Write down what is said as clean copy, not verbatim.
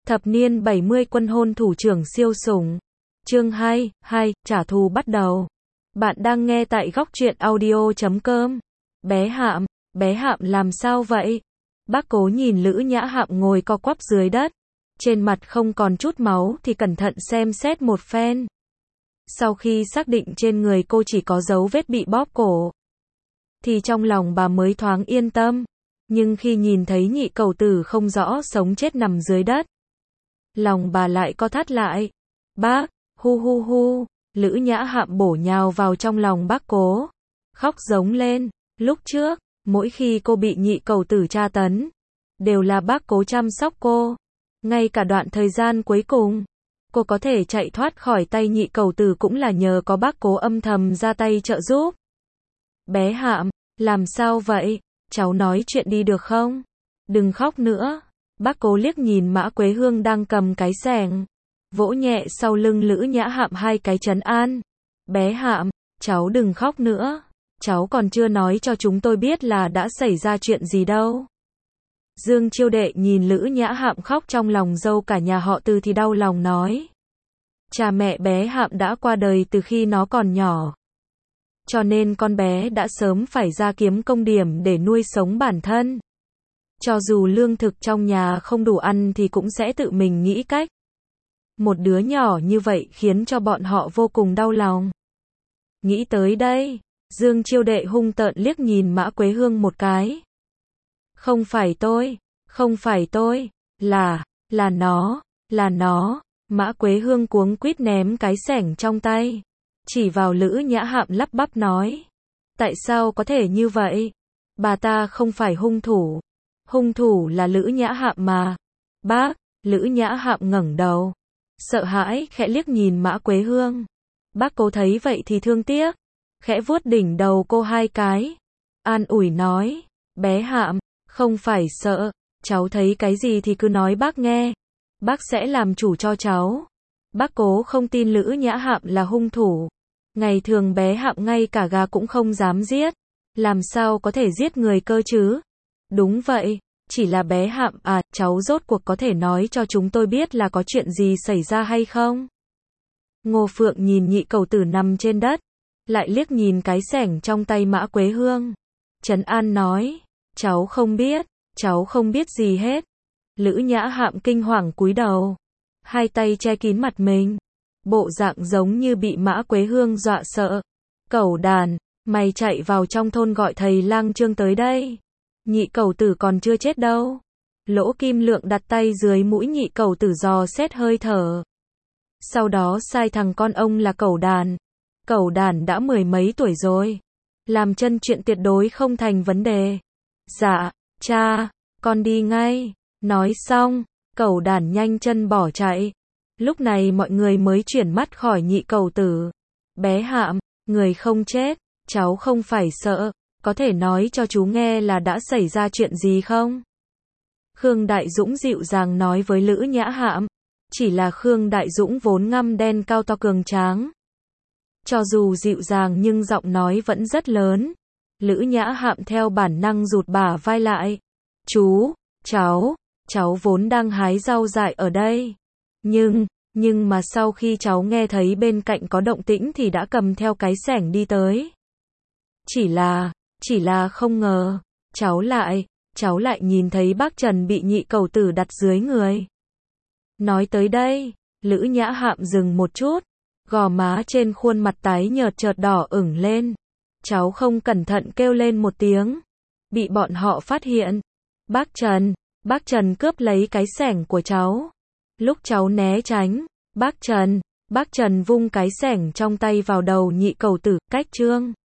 Thập niên 70 quân hôn thủ trưởng siêu sủng. Chương 2, trả thù bắt đầu. Bạn đang nghe tại góc truyện audio.com. Bé Hạm làm sao vậy? Bác Cố nhìn Lữ Nhã Hạm ngồi co quắp dưới đất. Trên mặt không còn chút máu thì cẩn thận xem xét một phen. Sau khi xác định trên người cô chỉ có dấu vết bị bóp cổ, thì trong lòng bà mới thoáng yên tâm. Nhưng khi nhìn thấy nhị cẩu tử không rõ sống chết nằm dưới đất, lòng bà lại co thắt lại. Bác, hu, Lữ Nhã Hạm bổ nhào vào trong lòng bác Cố, khóc giống lên. Lúc trước, mỗi khi cô bị nhị cẩu tử tra tấn, đều là bác Cố chăm sóc cô. Ngay cả đoạn thời gian cuối cùng, cô có thể chạy thoát khỏi tay nhị cẩu tử cũng là nhờ có bác Cố âm thầm ra tay trợ giúp. Bé Hạm, làm sao vậy? Cháu nói chuyện đi được không? Đừng khóc nữa. Bác Cố liếc nhìn Mã Quế Hương đang cầm cái xẻng, vỗ nhẹ sau lưng Lữ Nhã Hạm hai cái trấn an. Bé Hạm, cháu đừng khóc nữa. Cháu còn chưa nói cho chúng tôi biết là đã xảy ra chuyện gì đâu. Dương Chiêu Đệ nhìn Lữ Nhã Hạm khóc trong lòng dâu cả nhà họ Từ thì đau lòng nói. Cha mẹ bé Hạm đã qua đời từ khi nó còn nhỏ, cho nên con bé đã sớm phải ra kiếm công điểm để nuôi sống bản thân. Cho dù lương thực trong nhà không đủ ăn thì cũng sẽ tự mình nghĩ cách. Một đứa nhỏ như vậy khiến cho bọn họ vô cùng đau lòng. Nghĩ tới đây, Dương Chiêu Đệ hung tợn liếc nhìn Mã Quế Hương một cái. Không phải tôi, là nó. Mã Quế Hương cuống quýt ném cái xẻng trong tay, chỉ vào Lữ Nhã Hạm lắp bắp nói. Tại sao có thể như vậy? Bà ta không phải hung thủ là Lữ Nhã Hạm mà. Bác, Lữ Nhã Hạm ngẩng đầu, sợ hãi khẽ liếc nhìn Mã Quế Hương. Bác Cố thấy vậy thì thương tiếc, khẽ vuốt đỉnh đầu cô hai cái, an ủi nói. Bé Hạm, không phải sợ, cháu thấy cái gì thì cứ nói bác nghe. Bác sẽ làm chủ cho cháu. Bác Cố không tin Lữ Nhã Hạm là hung thủ. Ngày thường bé Hạm ngay cả gà cũng không dám giết, làm sao có thể giết người cơ chứ? Đúng vậy, chỉ là bé Hạm à, cháu rốt cuộc có thể nói cho chúng tôi biết là có chuyện gì xảy ra hay không? Ngô Phượng nhìn nhị cẩu tử nằm trên đất, lại liếc nhìn cái xẻng trong tay Mã Quế Hương, trấn an nói. Cháu không biết gì hết. Lữ Nhã Hạm kinh hoàng cúi đầu, hai tay che kín mặt mình, bộ dạng giống như bị Mã Quế Hương dọa sợ. Cẩu đàn, mày chạy vào trong thôn gọi thầy lang Trương tới đây. Nhị cẩu tử còn chưa chết đâu. Lỗ Kim Lượng đặt tay dưới mũi nhị cẩu tử dò xét hơi thở. Sau đó sai thằng con ông là Cẩu Đàn. Cẩu Đàn đã mười mấy tuổi rồi, làm chân chuyện tuyệt đối không thành vấn đề. Dạ, cha, con đi ngay. Nói xong, Cẩu Đàn nhanh chân bỏ chạy. Lúc này mọi người mới chuyển mắt khỏi nhị cẩu tử. Bé Hạm, người không chết, cháu không phải sợ, có thể nói cho chú nghe là đã xảy ra chuyện gì không? Khương Đại Dũng dịu dàng nói với Lữ Nhã Hạm. Chỉ là Khương Đại Dũng vốn ngăm đen cao to cường tráng, cho dù dịu dàng nhưng giọng nói vẫn rất lớn. Lữ Nhã Hạm theo bản năng rụt bả vai lại. Chú, cháu vốn đang hái rau dại ở đây. Nhưng mà sau khi cháu nghe thấy bên cạnh có động tĩnh thì đã cầm theo cái xẻng đi tới. Chỉ là không ngờ, cháu lại nhìn thấy bác Trần bị nhị cẩu tử đặt dưới người. Nói tới đây, Lữ Nhã Hạm dừng một chút, gò má trên khuôn mặt tái nhợt chợt đỏ ửng lên. Cháu không cẩn thận kêu lên một tiếng, bị bọn họ phát hiện. Bác Trần cướp lấy cái xẻng của cháu. Lúc cháu né tránh, bác Trần vung cái xẻng trong tay vào đầu nhị cẩu tử. Cách Trương